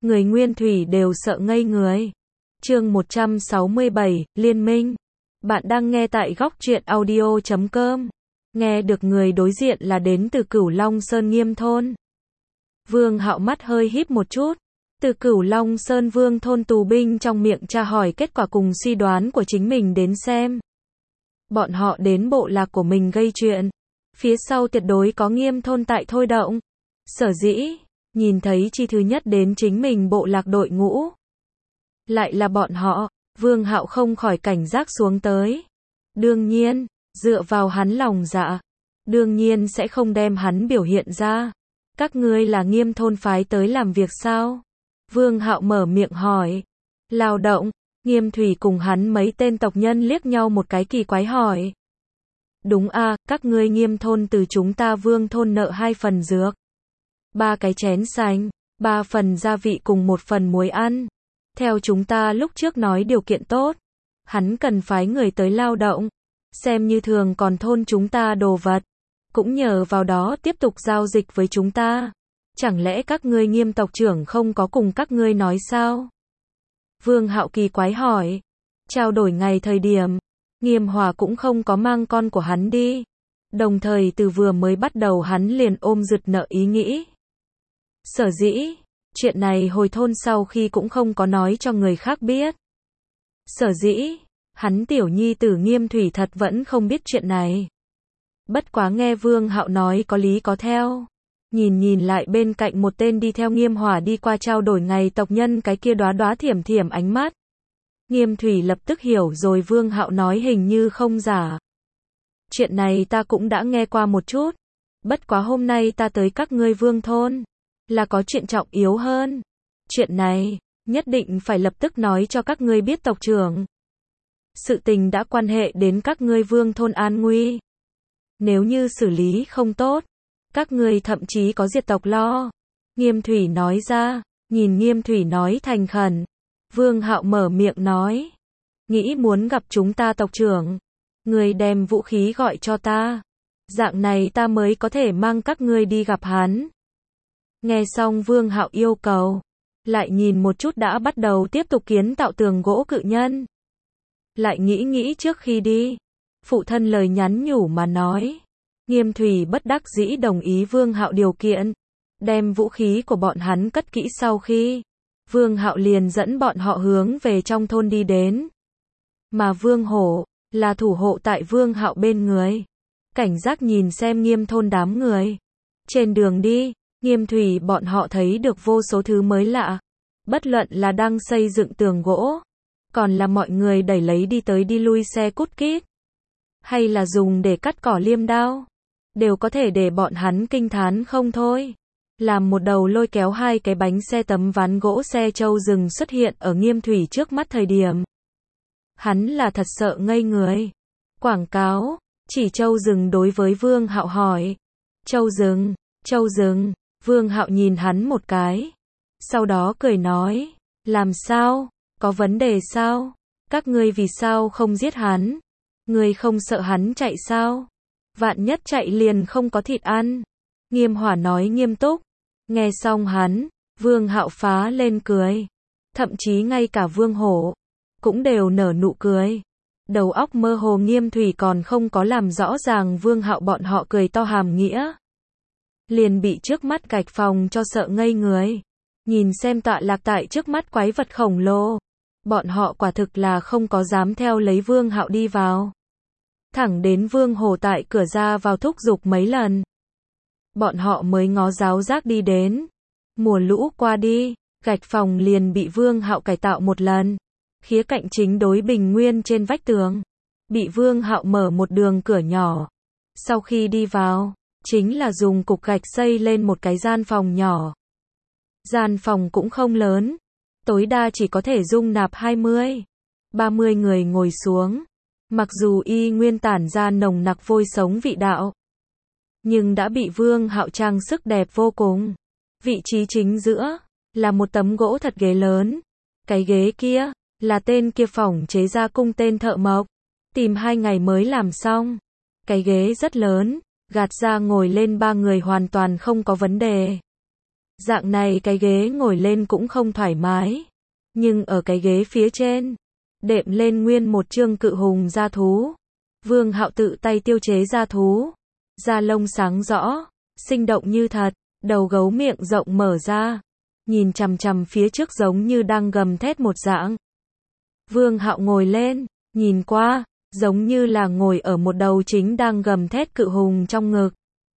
người nguyên thủy đều sợ ngây người. Chương 167, Liên minh. Bạn đang nghe tại góc truyện audio.com. Nghe được người đối diện là đến từ Cửu Long Sơn Nghiêm thôn. Vương Hạo mắt hơi híp một chút. Từ Cửu Long Sơn Vương thôn tù binh trong miệng tra hỏi kết quả cùng suy đoán của chính mình đến xem. Bọn họ đến bộ lạc của mình gây chuyện. Phía sau tuyệt đối có Nghiêm thôn tại thôi động. Sở dĩ, nhìn thấy chi thứ nhất đến chính mình bộ lạc đội ngũ. Lại là bọn họ, Vương Hạo không khỏi cảnh giác xuống tới. Đương nhiên, dựa vào hắn lòng dạ, đương nhiên sẽ không đem hắn biểu hiện ra. Các ngươi là Nghiêm thôn phái tới làm việc sao? Vương Hạo mở miệng hỏi. Lao động, Nghiêm Thủy cùng hắn mấy tên tộc nhân liếc nhau một cái kỳ quái hỏi. Đúng a, các ngươi Nghiêm thôn từ chúng ta Vương thôn nợ 2 phần dược, 3 cái chén sành, 3 phần gia vị cùng 1 phần muối ăn. Theo chúng ta lúc trước nói điều kiện tốt, hắn cần phái người tới lao động, xem như thường còn thôn chúng ta đồ vật, cũng nhờ vào đó tiếp tục giao dịch với chúng ta. Chẳng lẽ các ngươi Nghiêm tộc trưởng không có cùng các ngươi nói sao? Vương Hạo kỳ quái hỏi. Trao đổi ngày thời điểm, Nghiêm Hòa cũng không có mang con của hắn đi. Đồng thời từ vừa mới bắt đầu hắn liền ôm rượt nợ ý nghĩ. Sở dĩ, chuyện này hồi thôn sau khi cũng không có nói cho người khác biết. Sở dĩ, hắn tiểu nhi tử Nghiêm Thủy thật vẫn không biết chuyện này. Bất quá nghe Vương Hạo nói có lý có theo. Nhìn lại bên cạnh một tên đi theo Nghiêm Hòa đi qua trao đổi ngày tộc nhân cái kia đóa đóa thiểm thiểm ánh mắt. Nghiêm Thủy lập tức hiểu rồi Vương Hạo nói hình như không giả. Chuyện này ta cũng đã nghe qua một chút. Bất quá hôm nay ta tới các ngươi Vương thôn, là có chuyện trọng yếu hơn. Chuyện này, nhất định phải lập tức nói cho các ngươi biết tộc trưởng. Sự tình đã quan hệ đến các ngươi Vương thôn an nguy. Nếu như xử lý không tốt, các ngươi thậm chí có diệt tộc lo. Nghiêm Thủy nói ra, nhìn Nghiêm Thủy nói thành khẩn. Vương Hạo mở miệng nói. Nghĩ muốn gặp chúng ta tộc trưởng. Người đem vũ khí gọi cho ta. Dạng này ta mới có thể mang các ngươi đi gặp hắn. Nghe xong Vương Hạo yêu cầu. Lại nhìn một chút đã bắt đầu tiếp tục kiến tạo tường gỗ cự nhân. Lại nghĩ trước khi đi. Phụ thân lời nhắn nhủ mà nói. Nghiêm Thủy bất đắc dĩ đồng ý Vương Hạo điều kiện. Đem vũ khí của bọn hắn cất kỹ sau khi. Vương Hạo liền dẫn bọn họ hướng về trong thôn đi đến. Mà Vương Hổ, là thủ hộ tại Vương Hạo bên người. Cảnh giác nhìn xem Nghiêm thôn đám người. Trên đường đi, Nghiêm Thủy bọn họ thấy được vô số thứ mới lạ. Bất luận là đang xây dựng tường gỗ, còn là mọi người đẩy lấy đi tới đi lui xe cút kít, hay là dùng để cắt cỏ liêm đao, đều có thể để bọn hắn kinh thán không thôi. Làm một đầu lôi kéo 2 cái bánh xe tấm ván gỗ xe trâu rừng xuất hiện ở Nghiêm Thủy trước mắt thời điểm. Hắn là thật sợ ngây người. Quảng cáo, chỉ trâu rừng đối với Vương Hạo hỏi. Trâu rừng, Vương Hạo nhìn hắn một cái. Sau đó cười nói, làm sao, có vấn đề sao? Các ngươi vì sao không giết hắn? Ngươi không sợ hắn chạy sao? Vạn nhất chạy liền không có thịt ăn. Nghiêm Hòa nói nghiêm túc. Nghe xong hắn, Vương Hạo phá lên cười. Thậm chí ngay cả Vương Hổ cũng đều nở nụ cười. Đầu óc mơ hồ Nghiêm Thủy còn không có làm rõ ràng Vương Hạo bọn họ cười to hàm nghĩa. Liền bị trước mắt gạch phòng cho sợ ngây người. Nhìn xem tọa lạc tại trước mắt quái vật khổng lồ. Bọn họ quả thực là không có dám theo lấy Vương Hạo đi vào. Thẳng đến Vương Hổ tại cửa ra vào thúc giục mấy lần. Bọn họ mới ngó giáo giác đi đến. Mùa lũ qua đi, gạch phòng liền bị Vương Hạo cải tạo một lần. Khía cạnh chính đối bình nguyên trên vách tường. Bị Vương Hạo mở một đường cửa nhỏ. Sau khi đi vào, chính là dùng cục gạch xây lên một cái gian phòng nhỏ. Gian phòng cũng không lớn. Tối đa chỉ có thể dung nạp 20, 30 người ngồi xuống. Mặc dù y nguyên tản ra nồng nặc vôi sống vị đạo, nhưng đã bị Vương Hạo trang sức đẹp vô cùng. Vị trí chính giữa là một tấm gỗ thật ghế lớn. Cái ghế kia là tên kia phỏng chế ra cung tên thợ mộc, tìm 2 ngày mới làm xong. Cái ghế rất lớn, gạt ra ngồi lên 3 người hoàn toàn không có vấn đề. Dạng này cái ghế ngồi lên cũng không thoải mái. Nhưng ở cái ghế phía trên, đệm lên nguyên một chương cự hùng da thú. Vương Hạo tự tay tiêu chế da thú. Da lông sáng rõ, sinh động như thật, đầu gấu miệng rộng mở ra. Nhìn chằm chằm phía trước giống như đang gầm thét một dạng. Vương Hạo ngồi lên, nhìn qua, giống như là ngồi ở một đầu chính đang gầm thét cự hùng trong ngực.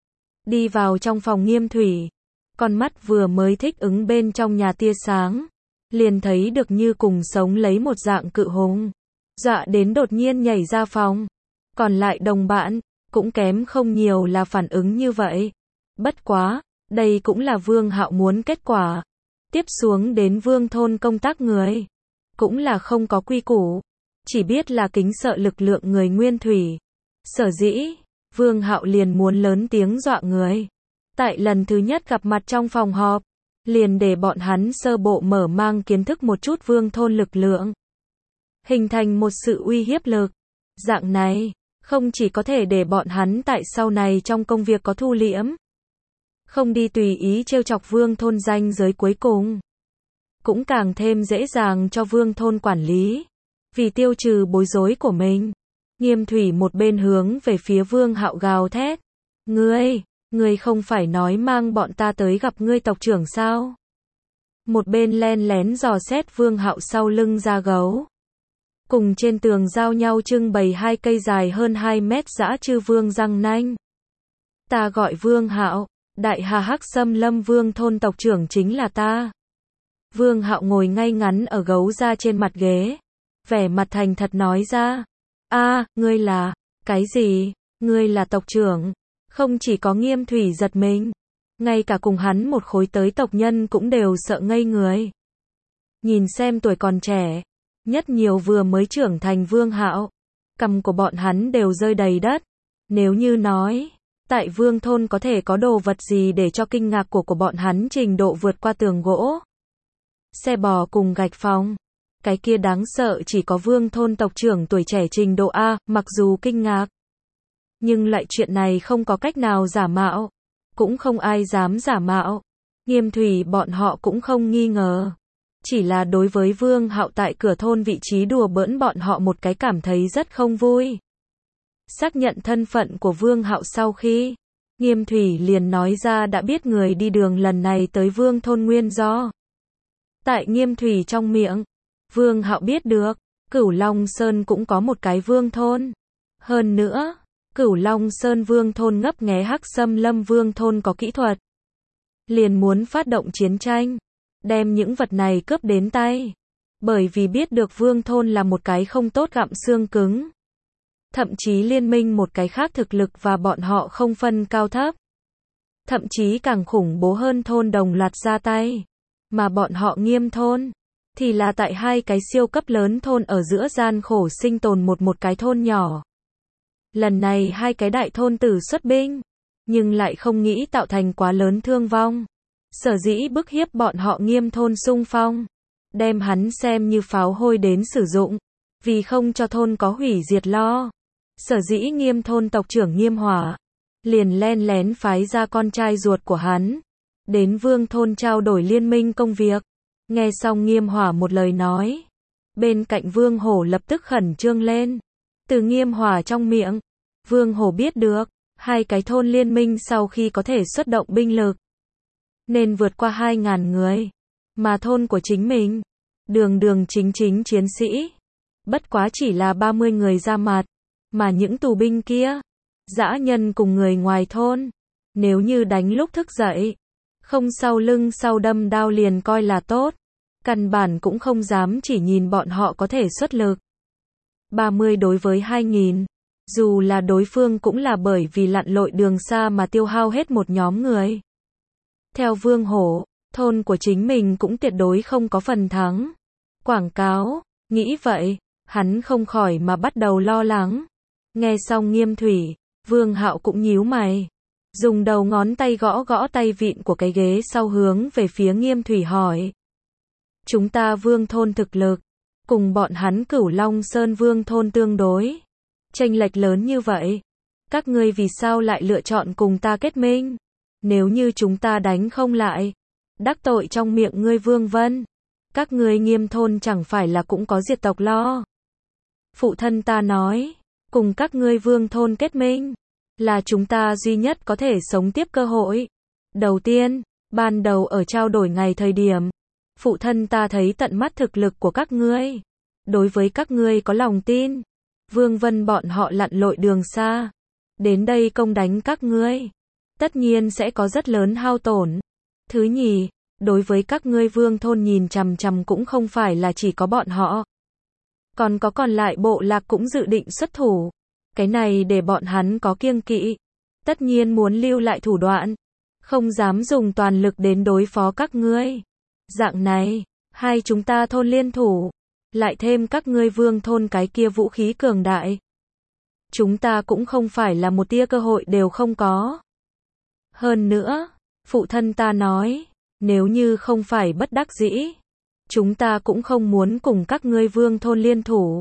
Đi vào trong phòng Nghiêm Thủy, con mắt vừa mới thích ứng bên trong nhà tia sáng, liền thấy được như cùng sống lấy một dạng cự hùng, dọa đến đột nhiên nhảy ra phòng. Còn lại đồng bạn, cũng kém không nhiều là phản ứng như vậy. Bất quá, đây cũng là Vương Hạo muốn kết quả. Tiếp xuống đến Vương thôn công tác người, cũng là không có quy củ, chỉ biết là kính sợ lực lượng người Nguyên Thủy. Sở dĩ, Vương Hạo liền muốn lớn tiếng dọa người. Tại lần thứ nhất gặp mặt trong phòng họp, liền để bọn hắn sơ bộ mở mang kiến thức một chút Vương thôn lực lượng, hình thành một sự uy hiếp lực. Dạng này, không chỉ có thể để bọn hắn tại sau này trong công việc có thu liễm, không đi tùy ý trêu chọc Vương thôn ranh giới cuối cùng, cũng càng thêm dễ dàng cho Vương thôn quản lý. Vì tiêu trừ bối rối của mình, Nghiêm Thủy một bên hướng về phía Vương Hạo gào thét. Ngươi không phải nói mang bọn ta tới gặp ngươi tộc trưởng sao? Một bên len lén dò xét Vương Hạo sau lưng da gấu. Cùng trên tường giao nhau trưng bày hai cây dài hơn 2 mét dã chư vương răng nanh. Ta gọi Vương Hạo, đại hà hắc xâm lâm Vương thôn tộc trưởng chính là ta. Vương Hạo ngồi ngay ngắn ở gấu da trên mặt ghế, vẻ mặt thành thật nói ra. Ngươi là, cái gì? Ngươi là tộc trưởng? Không chỉ có Nghiêm Thủy giật mình, ngay cả cùng hắn một khối tới tộc nhân cũng đều sợ ngây người. Nhìn xem tuổi còn trẻ, nhất nhiều vừa mới trưởng thành Vương Hạo, cằm của bọn hắn đều rơi đầy đất. Nếu như nói, tại Vương thôn có thể có đồ vật gì để cho kinh ngạc của bọn hắn trình độ vượt qua tường gỗ, xe bò cùng gạch phòng, cái kia đáng sợ chỉ có Vương thôn tộc trưởng tuổi trẻ trình độ A. Mặc dù kinh ngạc, nhưng lại chuyện này không có cách nào giả mạo, cũng không ai dám giả mạo. Nghiêm Thủy bọn họ cũng không nghi ngờ, chỉ là đối với Vương Hạo tại cửa thôn vị trí đùa bỡn bọn họ một cái cảm thấy rất không vui. Xác nhận thân phận của Vương Hạo sau khi, Nghiêm Thủy liền nói ra đã biết người đi đường lần này tới Vương thôn nguyên do. Tại Nghiêm Thủy trong miệng, Vương Hạo biết được, Cửu Long Sơn cũng có một cái Vương thôn. Hơn nữa, Cửu Long Sơn Vương thôn ngấp nghé hắc xâm lâm Vương thôn có kỹ thuật, liền muốn phát động chiến tranh, đem những vật này cướp đến tay. Bởi vì biết được Vương thôn là một cái không tốt gặm xương cứng, thậm chí liên minh một cái khác thực lực và bọn họ không phân cao thấp, thậm chí càng khủng bố hơn thôn đồng loạt ra tay. Mà bọn họ Nghiêm thôn thì là tại hai cái siêu cấp lớn thôn ở giữa gian khổ sinh tồn một cái thôn nhỏ. Lần này hai cái đại thôn tử xuất binh, nhưng lại không nghĩ tạo thành quá lớn thương vong. Sở dĩ bức hiếp bọn họ Nghiêm thôn xung phong, đem hắn xem như pháo hôi đến sử dụng, vì không cho thôn có hủy diệt lo. Sở dĩ Nghiêm thôn tộc trưởng Nghiêm Hỏa liền len lén phái ra con trai ruột của hắn đến Vương thôn trao đổi liên minh công việc. Nghe xong Nghiêm Hỏa một lời nói, bên cạnh Vương Hổ lập tức khẩn trương lên. Từ Nghiêm Hỏa trong miệng, Vương Hổ biết được, hai cái thôn liên minh sau khi có thể xuất động binh lực, nên vượt qua 2.000 người. Mà thôn của chính mình, đường chính chiến sĩ, bất quá chỉ là 30 người ra mặt. Mà những tù binh kia, dã nhân cùng người ngoài thôn, nếu như đánh lúc thức dậy, không sau lưng sau đâm đao liền coi là tốt. Căn bản cũng không dám chỉ nhìn bọn họ có thể xuất lực. 30 đối với 2.000, dù là đối phương cũng là bởi vì lặn lội đường xa mà tiêu hao hết một nhóm người. Theo Vương Hổ, thôn của chính mình cũng tuyệt đối không có phần thắng. Quảng cáo, nghĩ vậy, hắn không khỏi mà bắt đầu lo lắng. Nghe xong Nghiêm Thủy, Vương Hạo cũng nhíu mày, dùng đầu ngón tay gõ gõ tay vịn của cái ghế sau hướng về phía Nghiêm Thủy hỏi. Chúng ta Vương thôn thực lực, cùng bọn hắn Cửu Long Sơn Vương thôn tương đối, chênh lệch lớn như vậy, các ngươi vì sao lại lựa chọn cùng ta kết minh? Nếu như chúng ta đánh không lại, đắc tội trong miệng ngươi Vương Vân. Các ngươi Nghiêm thôn chẳng phải là cũng có diệt tộc lo. Phụ thân ta nói, cùng các ngươi Vương thôn kết minh, là chúng ta duy nhất có thể sống tiếp cơ hội. Đầu tiên, ban đầu ở trao đổi ngày thời điểm, phụ thân ta thấy tận mắt thực lực của các ngươi. Đối với các ngươi có lòng tin. Vương Vân bọn họ lặn lội đường xa. Đến đây công đánh các ngươi. Tất nhiên sẽ có rất lớn hao tổn. Thứ nhì, đối với các ngươi Vương thôn nhìn chằm chằm cũng không phải là chỉ có bọn họ. Còn có còn lại bộ lạc cũng dự định xuất thủ. Cái này để bọn hắn có kiêng kỵ. Tất nhiên muốn lưu lại thủ đoạn. Không dám dùng toàn lực đến đối phó các ngươi. Dạng này, hai chúng ta thôn liên thủ. Lại thêm các ngươi Vương thôn cái kia vũ khí cường đại. Chúng ta cũng không phải là một tia cơ hội đều không có. Hơn nữa, phụ thân ta nói, nếu như không phải bất đắc dĩ, chúng ta cũng không muốn cùng các ngươi Vương thôn liên thủ.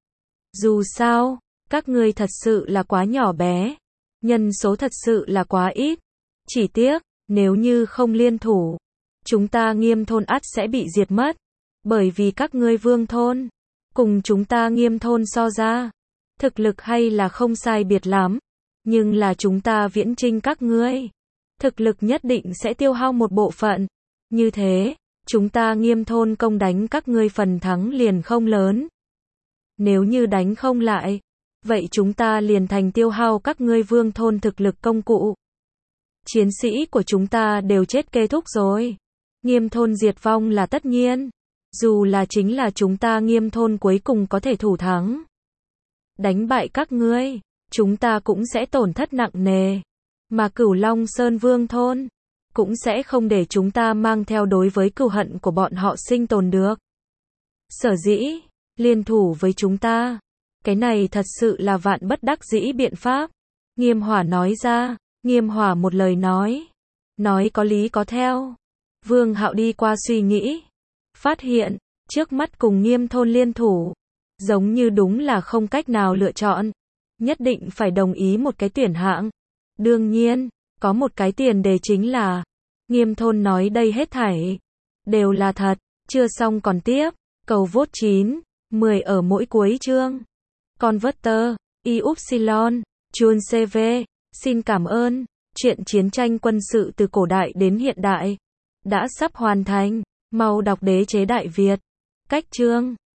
Dù sao, các ngươi thật sự là quá nhỏ bé, nhân số thật sự là quá ít. Chỉ tiếc, nếu như không liên thủ, chúng ta Nghiêm thôn ắt sẽ bị diệt mất. Bởi vì các ngươi Vương thôn, cùng chúng ta Nghiêm thôn so ra, thực lực hay là không sai biệt lắm, nhưng là chúng ta viễn chinh các ngươi, thực lực nhất định sẽ tiêu hao một bộ phận. Như thế, chúng ta Nghiêm thôn công đánh các ngươi phần thắng liền không lớn. Nếu như đánh không lại, vậy chúng ta liền thành tiêu hao các ngươi Vương thôn thực lực công cụ. Chiến sĩ của chúng ta đều chết kết thúc rồi. Nghiêm thôn diệt vong là tất nhiên. Dù là chính là chúng ta Nghiêm thôn cuối cùng có thể thủ thắng. Đánh bại các ngươi, chúng ta cũng sẽ tổn thất nặng nề. Mà Cửu Long Sơn Vương thôn, cũng sẽ không để chúng ta mang theo đối với cừu hận của bọn họ sinh tồn được. Sở dĩ, liên thủ với chúng ta, cái này thật sự là vạn bất đắc dĩ biện pháp. Nghiêm Hỏa nói ra, Nghiêm Hỏa một lời nói có lý có theo. Vương Hạo đi qua suy nghĩ, phát hiện, trước mắt cùng Nghiêm thôn liên thủ, giống như đúng là không cách nào lựa chọn. Nhất định phải đồng ý một cái tuyển hạng. Đương nhiên, có một cái tiền đề chính là, Nghiêm thôn nói đây hết thảy đều là thật. Chưa xong còn tiếp. Cầu vote 9, 10 ở mỗi cuối chương. Converter, Yupsilon, Chun CV, xin cảm ơn. Chuyện chiến tranh quân sự từ cổ đại đến hiện đại đã sắp hoàn thành. Mau đọc Đế chế Đại Việt. Cách chương